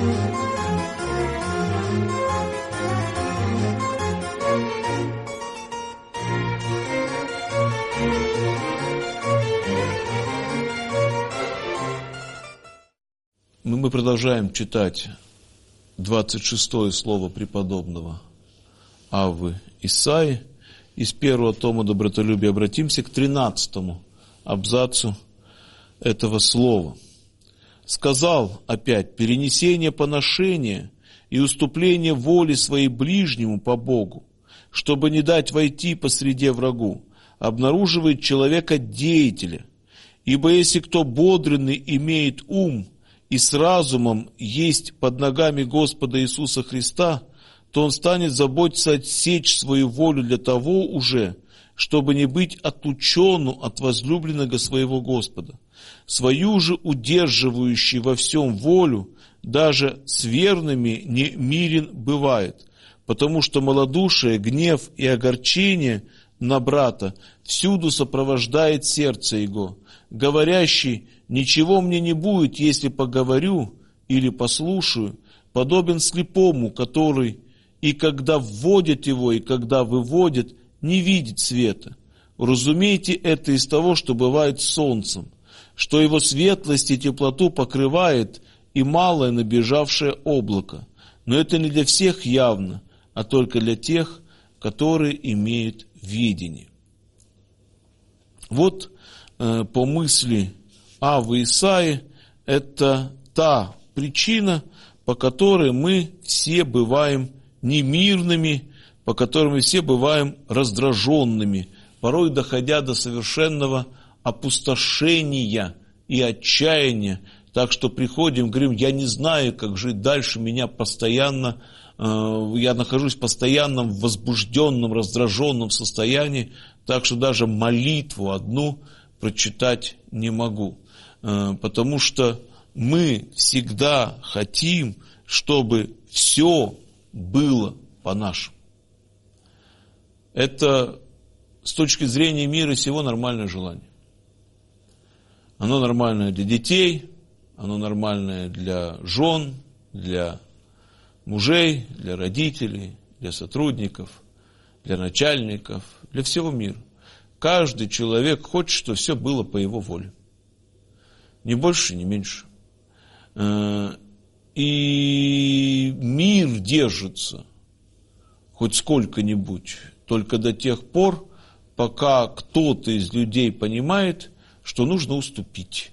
Мы продолжаем читать 26-е слово преподобного Аввы Исаии из первого тома «Добротолюбия». Обратимся к 13-му абзацу этого слова. «Сказал опять: перенесение поношения и уступление воли своей ближнему по Богу, чтобы не дать войти посреди врагу, обнаруживает человека деятеля. Ибо если кто бодренный имеет ум, и с разумом есть под ногами Господа Иисуса Христа, то он станет заботиться отсечь свою волю для того уже, чтобы не быть отлученным от возлюбленного своего Господа. Свою же удерживающий во всем волю, даже с верными не мирен бывает, потому что малодушие, гнев и огорчение на брата всюду сопровождает сердце его, говорящий: ничего мне не будет, если поговорю или послушаю, подобен слепому, который и когда вводят его, и когда выводят, не видит света. Разумейте это из того, что бывает с солнцем, что его светлость и теплоту покрывает и малое набежавшее облако. Но это не для всех явно, а только для тех, которые имеют видение». Вот по мысли Аввы Исаии, это та причина, по которой мы все бываем немирными, по которой мы все бываем раздраженными, порой доходя до совершенного опустошения и отчаяния, так что приходим, говорим: я не знаю, как жить дальше, меня постоянно, я нахожусь в постоянном возбужденном, раздраженном состоянии, так что даже молитву одну прочитать не могу. Потому что мы всегда хотим, чтобы все было по-нашему. Это с точки зрения мира сего нормальное желание. Оно нормальное для детей, оно нормальное для жен, для мужей, для родителей, для сотрудников, для начальников, для всего мира. Каждый человек хочет, чтобы все было по его воле. Ни больше, ни меньше. И мир держится хоть сколько-нибудь только до тех пор, пока кто-то из людей понимает, что нужно уступить.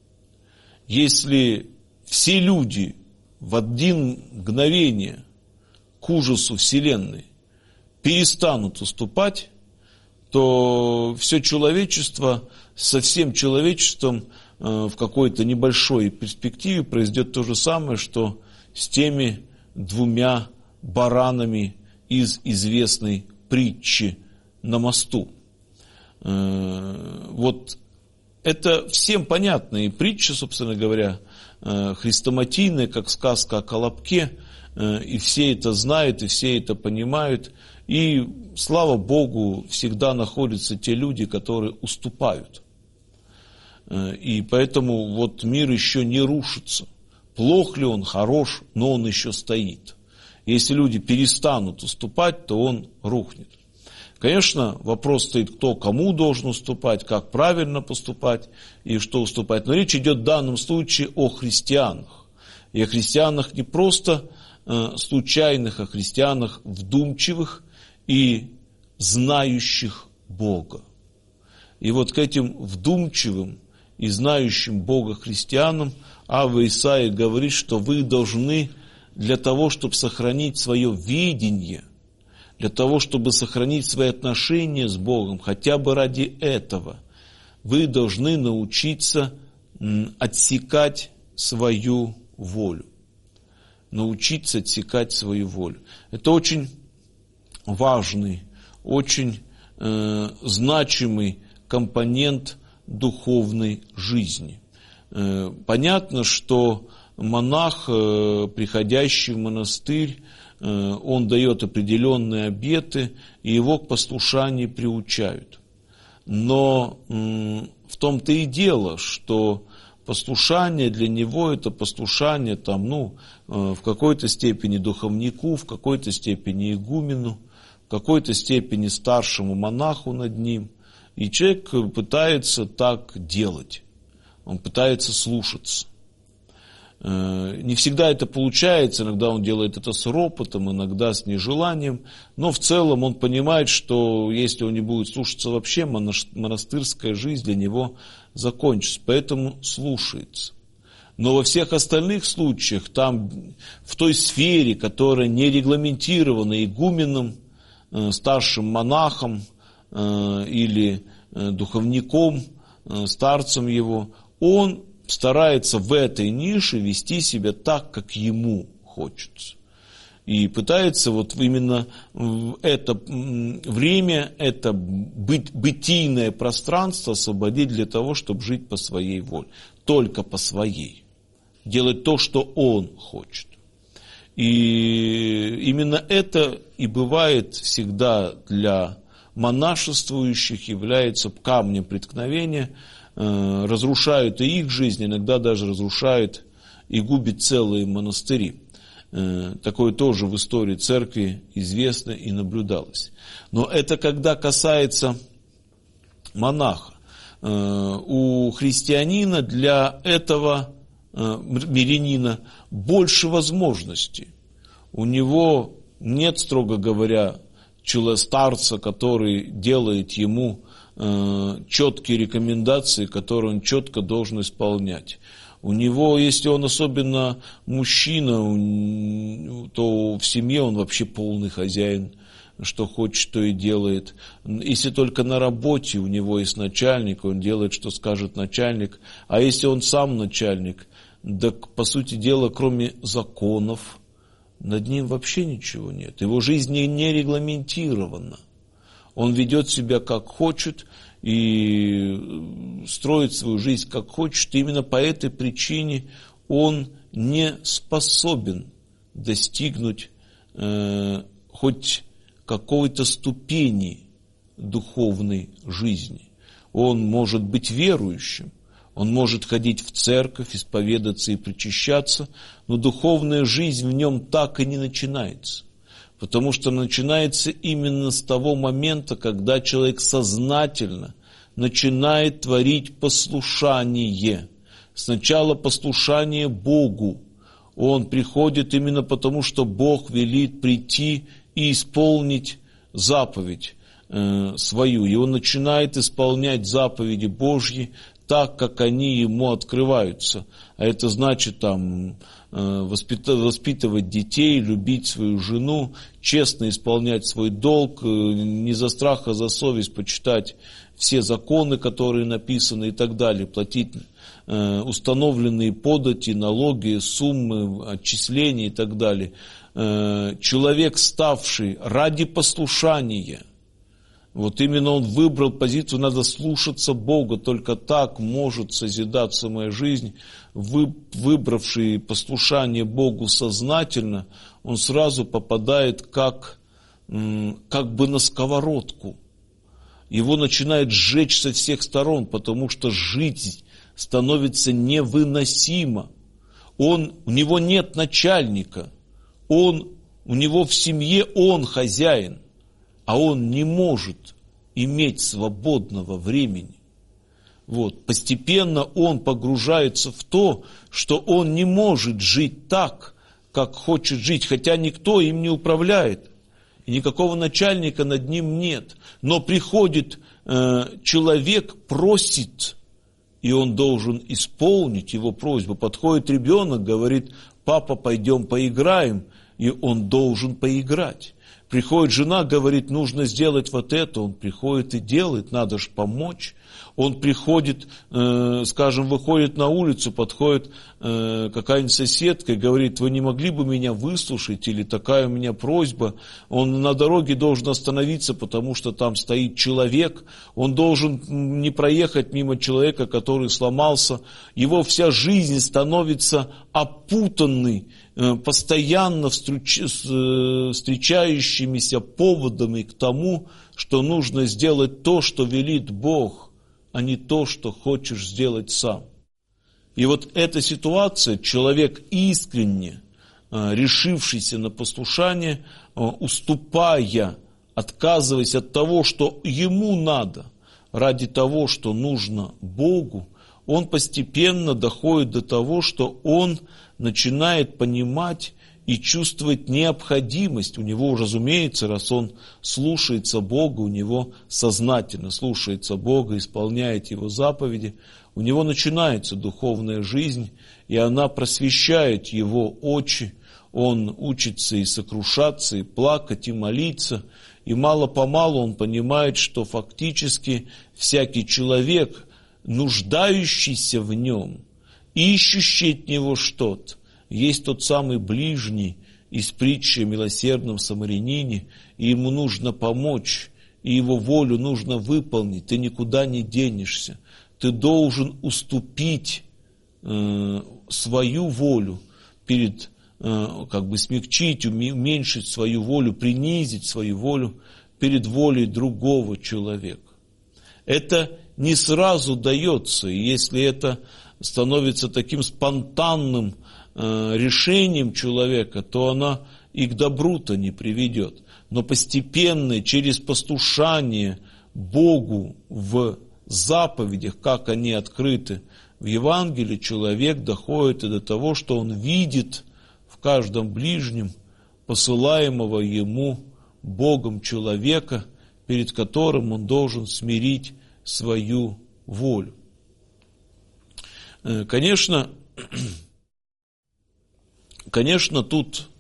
Если все люди в один мгновение к ужасу Вселенной перестанут уступать, то все человечество со всем человечеством в какой-то небольшой перспективе произойдет то же самое, что с теми двумя баранами из известной притчи на мосту. Вот это всем понятно, и притча, собственно говоря, хрестоматийная, как сказка о Колобке, и все это знают, и все это понимают, и, слава Богу, всегда находятся те люди, которые уступают. И поэтому вот мир еще не рушится. Плох ли он, хорош, но он еще стоит. Если люди перестанут уступать, то он рухнет. Конечно, вопрос стоит, кто кому должен уступать, как правильно поступать и что уступать. Но речь идет в данном случае о христианах. И о христианах не просто случайных, а христианах вдумчивых и знающих Бога. И вот к этим вдумчивым и знающим Бога христианам Авва Исаия говорит, что вы должны для того, чтобы сохранить свое видение, для того, чтобы сохранить свои отношения с Богом, хотя бы ради этого, вы должны научиться отсекать свою волю. Научиться отсекать свою волю. Это очень важный, очень значимый компонент духовной жизни. Понятно, что монах, приходящий в монастырь, он дает определенные обеты, и его к послушанию приучают. Но в том-то и дело, что Послушание для него это послушание в какой-то степени духовнику, в какой-то степени игумену, в какой-то степени старшему монаху над ним. И человек пытается так делать. Он пытается слушаться. Не всегда это получается, иногда он делает это с ропотом, иногда с нежеланием, но в целом он понимает, что если он не будет слушаться вообще, монастырская жизнь для него закончится, поэтому слушается. Но во всех остальных случаях, там, в той сфере, которая не регламентирована игуменом, старшим монахом или духовником, старцем его, он старается в этой нише вести себя так, как ему хочется. И пытается именно это время, это бытийное пространство освободить для того, чтобы жить по своей воле. Только по своей. Делать то, что он хочет. И именно это и бывает всегда для монашествующих, является камнем преткновения, разрушают и их жизнь, иногда даже разрушают и губят целые монастыри. Такое тоже в истории церкви известно и наблюдалось. Но это когда касается монаха. У христианина для этого мирянина больше возможностей. У него нет, строго говоря, старца, который делает ему четкие рекомендации, которые он четко должен исполнять. У него, если он особенно мужчина, то в семье он вообще полный хозяин, что хочет, то и делает. Если только на работе у него есть начальник, он делает, что скажет начальник. А если он сам начальник, так, по сути дела, кроме законов, над ним вообще ничего нет. Его жизнь не регламентирована. Он ведет себя как хочет и строит свою жизнь как хочет. И именно по этой причине он не способен достигнуть хоть какой-то ступени духовной жизни. Он может быть верующим, он может ходить в церковь, исповедаться и причащаться, но духовная жизнь в нем так и не начинается. Потому что начинается именно с того момента, когда человек сознательно начинает творить послушание. Сначала послушание Богу. Он приходит именно потому, что Бог велит прийти и исполнить заповедь свою. И он начинает исполнять заповеди Божьи так, как они ему открываются. А это значит воспитывать детей, любить свою жену, честно исполнять свой долг, не за страх, а за совесть почитать все законы, которые написаны и так далее, платить установленные подати, налоги, суммы, отчисления и так далее. Человек, ставший ради послушания, именно он выбрал позицию, надо слушаться Бога, только так может созидаться моя жизнь. Выбравший послушание Богу сознательно, он сразу попадает как бы на сковородку. Его начинает сжечь со всех сторон, потому что жизнь становится невыносима. У него нет начальника, у него в семье он хозяин. А он не может иметь свободного времени. Постепенно он погружается в то, что он не может жить так, как хочет жить, хотя никто им не управляет, и никакого начальника над ним нет. Но приходит человек, просит, и он должен исполнить его просьбу. Подходит ребенок, говорит: папа, пойдем поиграем, и он должен поиграть. Приходит жена, говорит: нужно сделать вот это, он приходит и делает, надо же помочь. Он приходит, выходит на улицу, подходит какая-нибудь соседка и говорит: вы не могли бы меня выслушать, или такая у меня просьба. Он на дороге должен остановиться, потому что там стоит человек, он должен не проехать мимо человека, который сломался. Его вся жизнь становится опутанной постоянно встречающимися поводами к тому, что нужно сделать то, что велит Бог, а не то, что хочешь сделать сам. И вот эта ситуация, человек искренне решившийся на послушание, уступая, отказываясь от того, что ему надо, ради того, что нужно Богу, он постепенно доходит до того, что он начинает понимать и чувствовать необходимость. У него, разумеется, раз он слушается Бога, у него сознательно слушается Бога, исполняет Его заповеди, у него начинается духовная жизнь, и она просвещает его очи, он учится и сокрушаться, и плакать, и молиться, и мало-помалу он понимает, что фактически всякий человек, нуждающийся в нем, ищущий от него что-то, есть тот самый ближний из притчи о милосердном самарянине, и ему нужно помочь, и его волю нужно выполнить, ты никуда не денешься, ты должен уступить свою волю перед, смягчить, уменьшить свою волю, принизить свою волю перед волей другого человека. Это не сразу дается, и если это становится таким спонтанным решением человека, то она и к добру-то не приведет. Но постепенно, через послушание Богу в заповедях, как они открыты в Евангелии, человек доходит и до того, что он видит в каждом ближнем посылаемого ему Богом человека, перед которым он должен смирить свою волю. Конечно, тут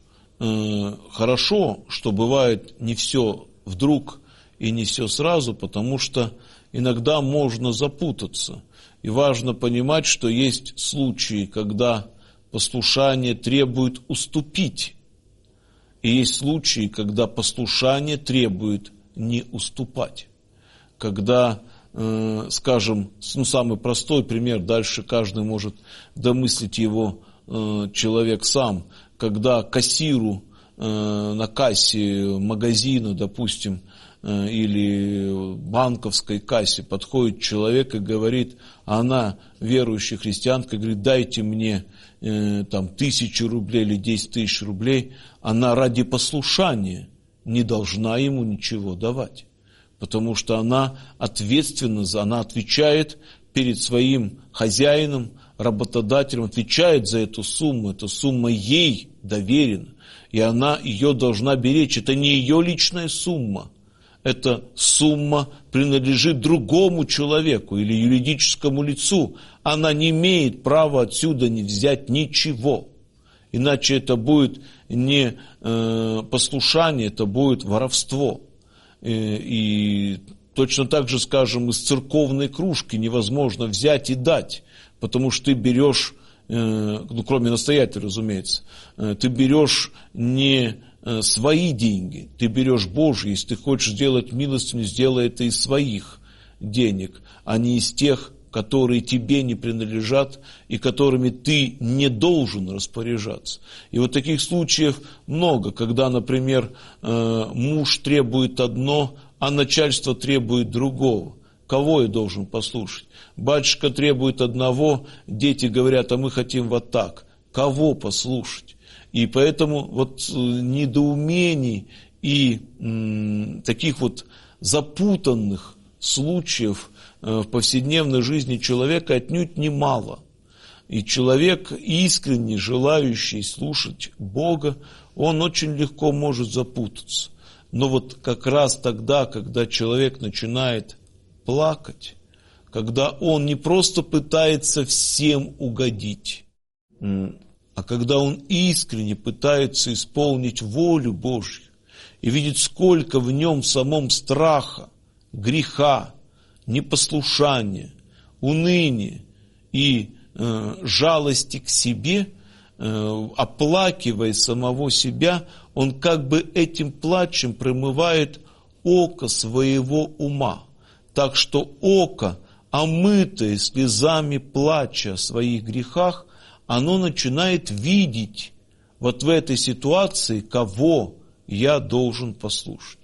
хорошо, что бывает не все вдруг и не все сразу, потому что иногда можно запутаться. И важно понимать, что есть случаи, когда послушание требует уступить. И есть случаи, когда послушание требует не уступать. Когда, скажем, самый простой пример, дальше каждый может домыслить его человек сам, когда кассиру на кассе магазина, допустим, или банковской кассе подходит человек и говорит, а она, верующая христианка, говорит, дайте мне 1000 рублей или 10 тысяч рублей, она ради послушания не должна ему ничего давать, потому что она ответственна, она отвечает перед своим хозяином, работодателем, отвечает за эту сумму, эта сумма ей доверена, и она ее должна беречь, это не ее личная сумма, эта сумма принадлежит другому человеку или юридическому лицу, она не имеет права отсюда не взять ничего, иначе это будет не послушание, это будет воровство. И точно так же, скажем, из церковной кружки невозможно взять и дать, потому что ты берешь, кроме настоятеля, разумеется, ты берешь не свои деньги, ты берешь Божьи. Если ты хочешь сделать милостыню, сделай это из своих денег, а не из тех, которые тебе не принадлежат и которыми ты не должен распоряжаться. И вот таких случаев много, когда, например, муж требует одно, а начальство требует другого. Кого я должен послушать? Батюшка требует одного, дети говорят, а мы хотим вот так. Кого послушать? И поэтому вот недоумений и таких вот запутанных случаев в повседневной жизни человека отнюдь немало. И человек, искренне желающий слушать Бога, он очень легко может запутаться. Но вот как раз тогда, когда человек начинает плакать, когда он не просто пытается всем угодить, а когда он искренне пытается исполнить волю Божью и видит, сколько в нем самом страха, греха, непослушания, уныния и жалости к себе, оплакивая самого себя, он как бы этим плачем промывает око своего ума. Так что око, омытое слезами плача о своих грехах, оно начинает видеть вот в этой ситуации, кого я должен послушать.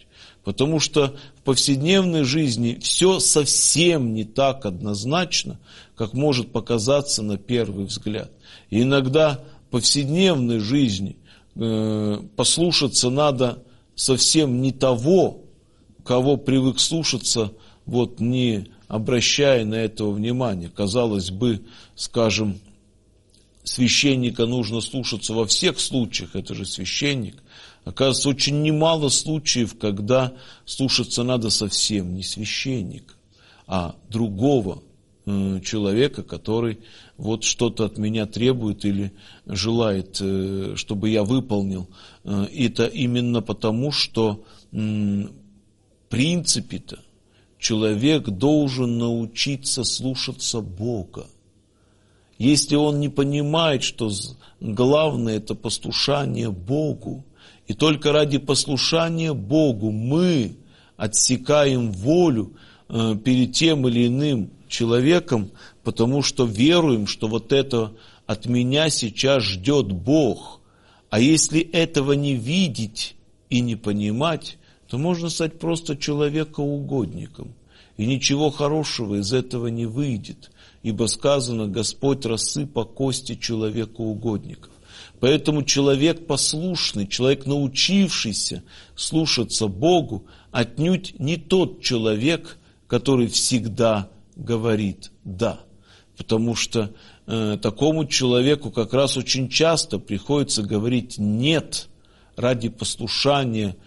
Потому что в повседневной жизни все совсем не так однозначно, как может показаться на первый взгляд. И иногда в повседневной жизни послушаться надо совсем не того, кого привык слушаться, вот не обращая на этого внимания. Казалось бы, скажем, священника нужно слушаться во всех случаях, это же священник. Оказывается, очень немало случаев, когда слушаться надо совсем не священника, а другого человека, который вот что-то от меня требует или желает, чтобы я выполнил. Это именно потому, что в принципе-то человек должен научиться слушаться Бога. Если он не понимает, что главное это послушание Богу, и только ради послушания Богу мы отсекаем волю перед тем или иным человеком, потому что веруем, что вот это от меня сейчас ждет Бог. А если этого не видеть и не понимать, то можно стать просто человекоугодником. И ничего хорошего из этого не выйдет, ибо сказано: Господь рассыпа кости человекоугодников. Поэтому человек послушный, человек, научившийся слушаться Богу, отнюдь не тот человек, который всегда говорит «да». Потому что такому человеку как раз очень часто приходится говорить «нет» ради послушания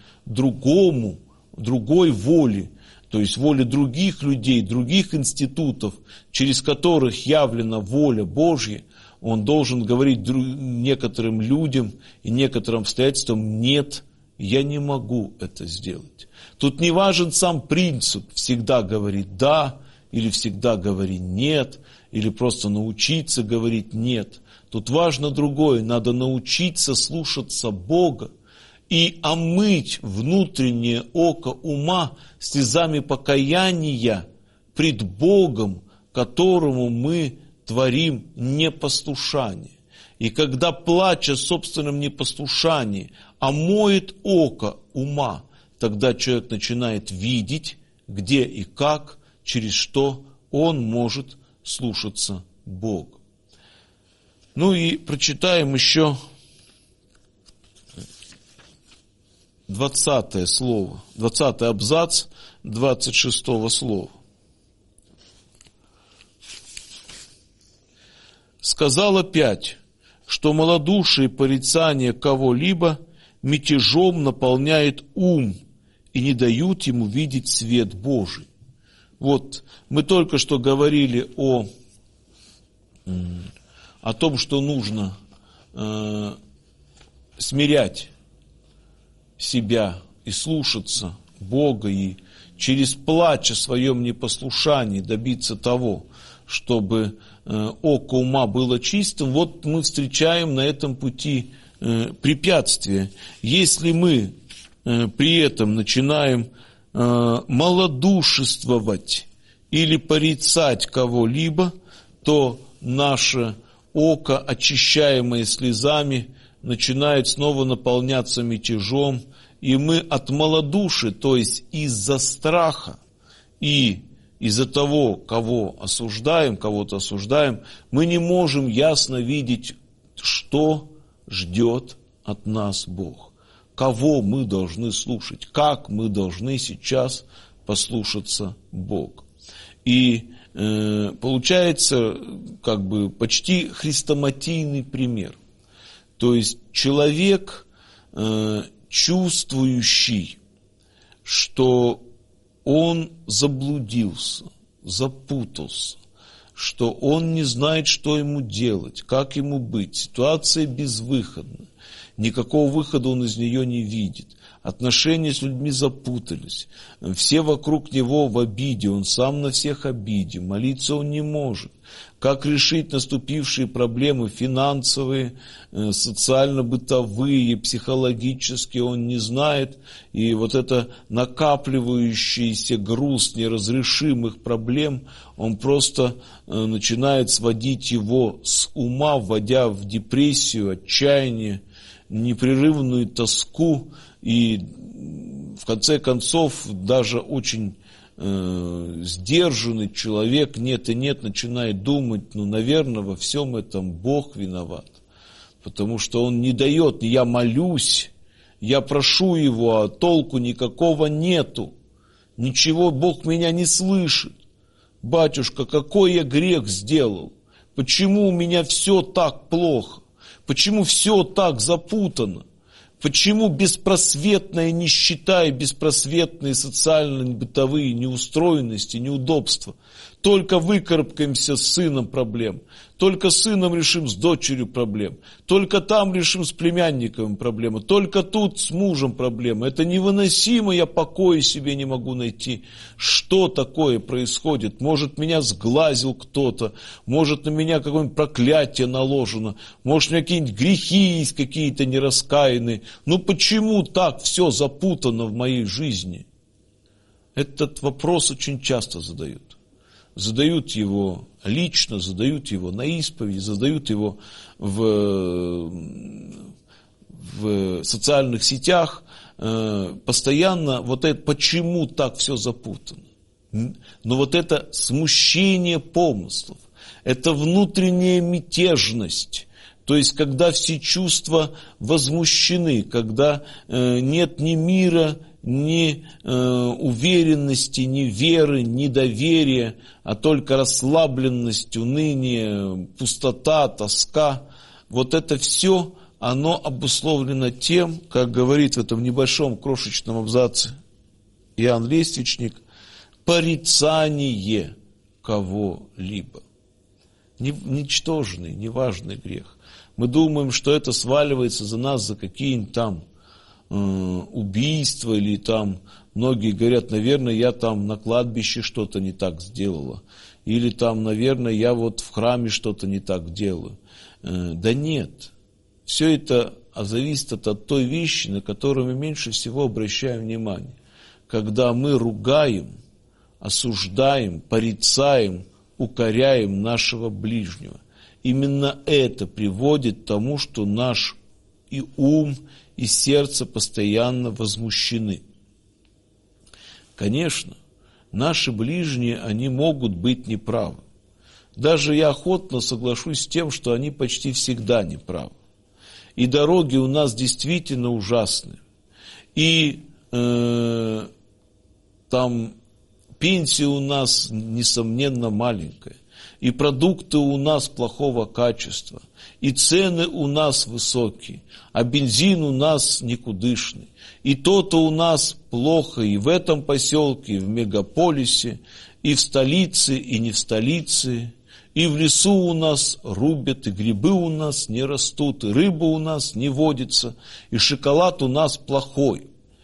другой воле, то есть воле других людей, других институтов, через которых явлена воля Божья. Он должен говорить некоторым людям и некоторым обстоятельствам: нет, я не могу это сделать. Тут не важен сам принцип, всегда говорить «да» или всегда говорить «нет», или просто научиться говорить «нет». Тут важно другое, надо научиться слушаться Бога и омыть внутреннее око ума слезами покаяния пред Богом, которому мы творим непослушание. И когда, плача о собственном непослушании, омоет око ума, тогда человек начинает видеть, где и как, через что он может слушаться Бога. Ну и прочитаем еще 20 слово, 20 абзац 26 слова. Сказал опять, что малодушие и порицание кого-либо мятежом наполняет ум и не дают ему видеть свет Божий. Вот мы только что говорили о том, что нужно смирять себя и слушаться Бога, и через плач о своем непослушании добиться того, чтобы око ума было чистым. Вот мы встречаем на этом пути препятствия. Если мы при этом начинаем малодушествовать или порицать кого-либо, то наше око, очищаемое слезами, начинает снова наполняться мятежом, и мы от малодушия, то есть из-за страха и из-за того, кого осуждаем, кого-то осуждаем, мы не можем ясно видеть, что ждет от нас Бог, кого мы должны слушать, как мы должны сейчас послушаться Бога. И получается как бы почти хрестоматийный пример. То есть человек, чувствующий, что он заблудился, запутался, что он не знает, что ему делать, как ему быть, ситуация безвыходна, никакого выхода он из нее не видит, отношения с людьми запутались, все вокруг него в обиде, он сам на всех обиде, молиться он не может. Как решить наступившие проблемы финансовые, социально-бытовые, психологические, он не знает. И вот это накапливающийся груз неразрешимых проблем, он просто начинает сводить его с ума, вводя в депрессию, отчаяние, непрерывную тоску и в конце концов, даже очень сдержанный человек нет и нет начинает думать, наверное, во всем этом Бог виноват. Потому что Он не дает, я молюсь, я прошу Его, а толку никакого нету. Ничего, Бог меня не слышит. Батюшка, какой я грех сделал? Почему у меня все так плохо? Почему все так запутано? Почему беспросветная нищета и беспросветные социально-бытовые неустроенности, неудобства? Только выкарабкаемся с сыном проблем. Только с сыном решим с дочерью проблем. Только там решим с племянником проблемы. Только тут с мужем проблемы. Это невыносимо, я покоя себе не могу найти. Что такое происходит? Может, меня сглазил кто-то. Может, на меня какое-нибудь проклятие наложено. Может, у меня какие-нибудь грехи есть какие-то нераскаянные. Ну почему так все запутано в моей жизни? Этот вопрос очень часто задают. Задают его лично, задают его на исповеди, задают его в социальных сетях. Постоянно вот это, почему так все запутано. Но вот это смущение помыслов, это внутренняя мятежность. То есть, когда все чувства возмущены, когда нет ни мира, ни уверенности, ни веры, ни доверия, а только расслабленность, уныние, пустота, тоска. Вот это все, оно обусловлено тем, как говорит в этом небольшом крошечном абзаце Иоанн Лествичник, порицание кого-либо. Ничтожный, неважный грех. Мы думаем, что это сваливается за нас за какие-нибудь там убийства, или там многие говорят, наверное, я там на кладбище что-то не так сделала, или там, наверное, я вот в храме что-то не так делаю. Да нет, все это зависит от той вещи, на которую мы меньше всего обращаем внимание. Когда мы ругаем, осуждаем, порицаем, укоряем нашего ближнего. Именно это приводит к тому, что наш и ум, и сердце постоянно возмущены. Конечно, наши ближние, они могут быть неправы. Даже я охотно соглашусь с тем, что они почти всегда неправы. И дороги у нас действительно ужасны. И там пенсия у нас, несомненно, маленькая. И продукты у нас плохого качества, и цены у нас высокие, а бензин у нас никудышный. И то-то у нас плохо и в этом поселке, и в мегаполисе, и в столице, и не в столице. И в лесу у нас рубят, и грибы у нас не растут, и рыба у нас не водится, и шоколад у нас плохой.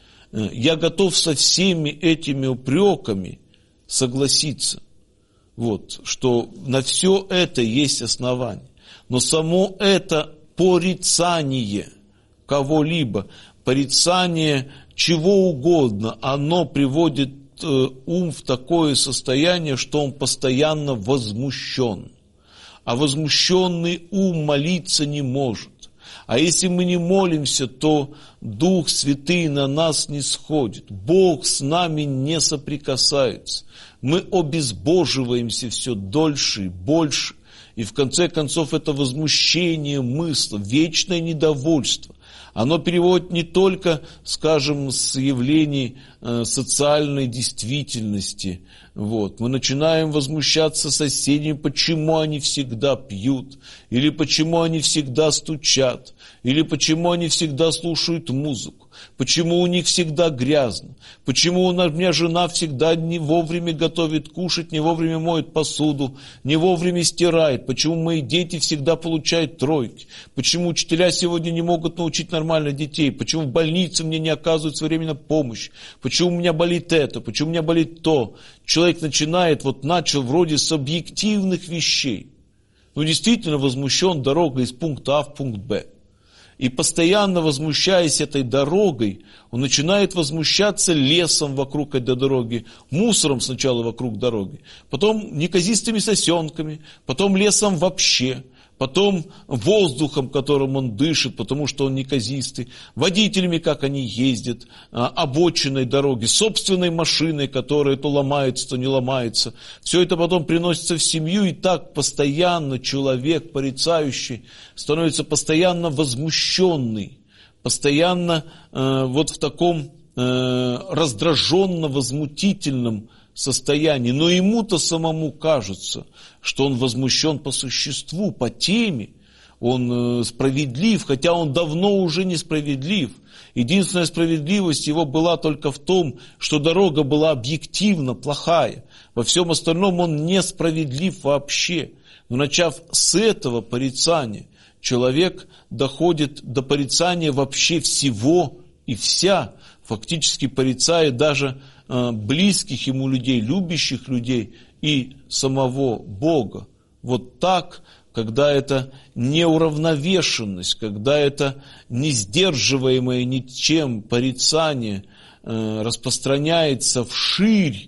Я готов со всеми этими упреками согласиться. Вот, что на все это есть основание. Но само это порицание кого-либо, порицание чего угодно, оно приводит ум в такое состояние, что он постоянно возмущен. А возмущенный ум молиться не может. А если мы не молимся, то Дух Святый на нас не сходит. Бог с нами не соприкасается. Мы обезбоживаемся все дольше и больше. И в конце концов это возмущение мысли, вечное недовольство. Оно переводит не только, скажем, с явлений социальной действительности. Вот. Мы начинаем возмущаться соседями, почему они всегда пьют, или почему они всегда стучат, или почему они всегда слушают музыку, почему у них всегда грязно, почему у меня жена всегда не вовремя готовит кушать, не вовремя моет посуду, не вовремя стирает, почему мои дети всегда получают тройки, почему учителя сегодня не могут научить нормально детей, почему в больнице мне не оказывают своевременно помощь, почему у меня болит это, почему у меня болит то. Человек начал вроде с объективных вещей, но действительно возмущен дорогой из пункта А в пункт Б. И постоянно возмущаясь этой дорогой, он начинает возмущаться лесом вокруг этой дороги, мусором сначала вокруг дороги, потом неказистыми сосенками, потом лесом вообще, потом воздухом, которым он дышит, потому что он неказистый, водителями, как они ездят, обочиной дороги, собственной машиной, которая то ломается, то не ломается. Все это потом приносится в семью, и так постоянно человек, порицающий, становится постоянно возмущенный, постоянно вот в таком раздраженно-возмутительном состоянии. Но ему-то самому кажется, что он возмущен по существу, по теме, он справедлив, хотя он давно уже несправедлив. Единственная справедливость его была только в том, что дорога была объективно плохая. Во всем остальном он несправедлив вообще. Но начав с этого порицания, человек доходит до порицания вообще всего и вся, фактически порицая даже близких ему людей, любящих людей и самого Бога. Вот так, когда это неуравновешенность, когда это несдерживаемое ничем порицание распространяется вширь,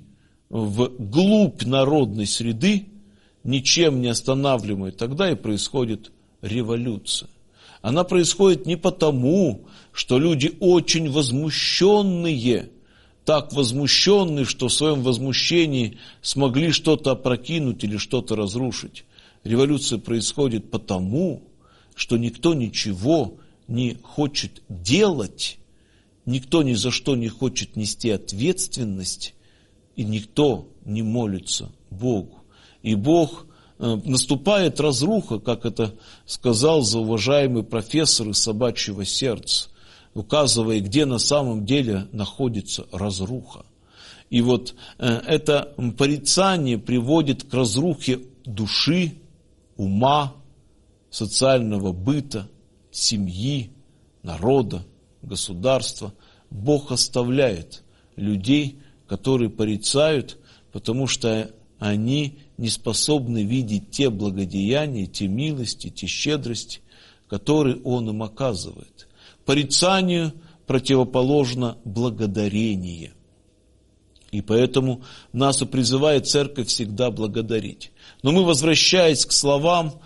вглубь народной среды, ничем не останавливаемой, тогда и происходит революция. Она происходит не потому, что люди очень возмущенные, так возмущенные, что в своем возмущении смогли что-то опрокинуть или что-то разрушить. Революция происходит потому, что никто ничего не хочет делать, никто ни за что не хочет нести ответственность, и никто не молится Богу. И наступает разруха, как это сказал зауважаемый профессор из «Собачьего сердца», указывая, где на самом деле находится разруха. И вот это порицание приводит к разрухе души, ума, социального быта, семьи, народа, государства. Бог оставляет людей, которые порицают, потому что они не способны видеть те благодеяния, те милости, те щедрости, которые Он им оказывает. Порицанию противоположно благодарение. И поэтому нас и призывает Церковь всегда благодарить. Но мы, возвращаясь к словам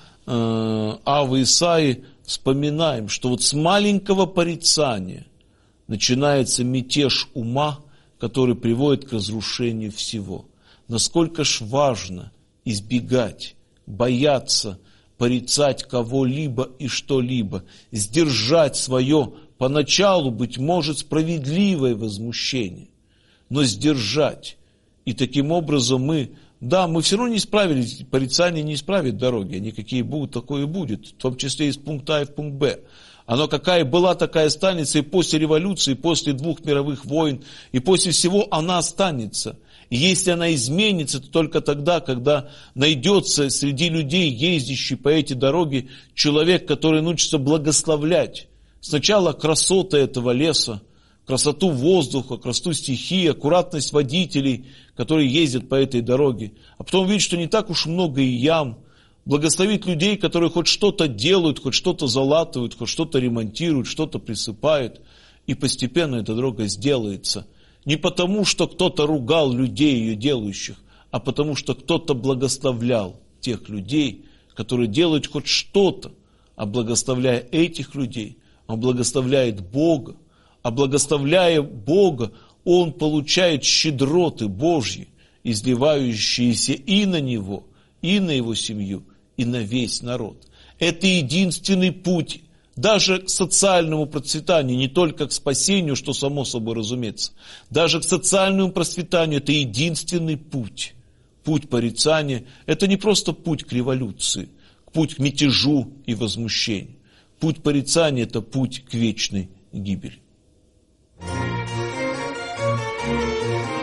Авы Исаии, вспоминаем, что вот с маленького порицания начинается мятеж ума, который приводит к разрушению всего. Насколько ж важно избегать, бояться, порицать кого-либо и что-либо, сдержать свое поначалу, быть может, справедливое возмущение, но сдержать. И таким образом мы все равно не справились, порицание не исправит дороги, они какие будут, такое и будет, в том числе из пункта А и в пункт Б. Оно какая была, такая останется, и после революции, и после 2 мировых войн, и после всего она останется. И если она изменится, то только тогда, когда найдется среди людей, ездящих по этой дороге, человек, который научится благословлять. Сначала красоты этого леса, красоту воздуха, красоту стихии, аккуратность водителей, которые ездят по этой дороге. А потом видит, что не так уж много и ям. Благословит людей, которые хоть что-то делают, хоть что-то залатывают, хоть что-то ремонтируют, что-то присыпают. И постепенно эта дорога сделается. Не потому, что кто-то ругал людей, ее делающих, а потому, что кто-то благословлял тех людей, которые делают хоть что-то. А благословляя этих людей, он благословляет Бога. А благословляя Бога, он получает щедроты Божьи, изливающиеся и на него, и на его семью, и на весь народ. Это единственный путь даже к социальному процветанию, не только к спасению, что само собой разумеется. Даже к социальному процветанию это единственный путь. Путь порицания – это не просто путь к революции, путь к мятежу и возмущению. Путь порицания – это путь к вечной гибели.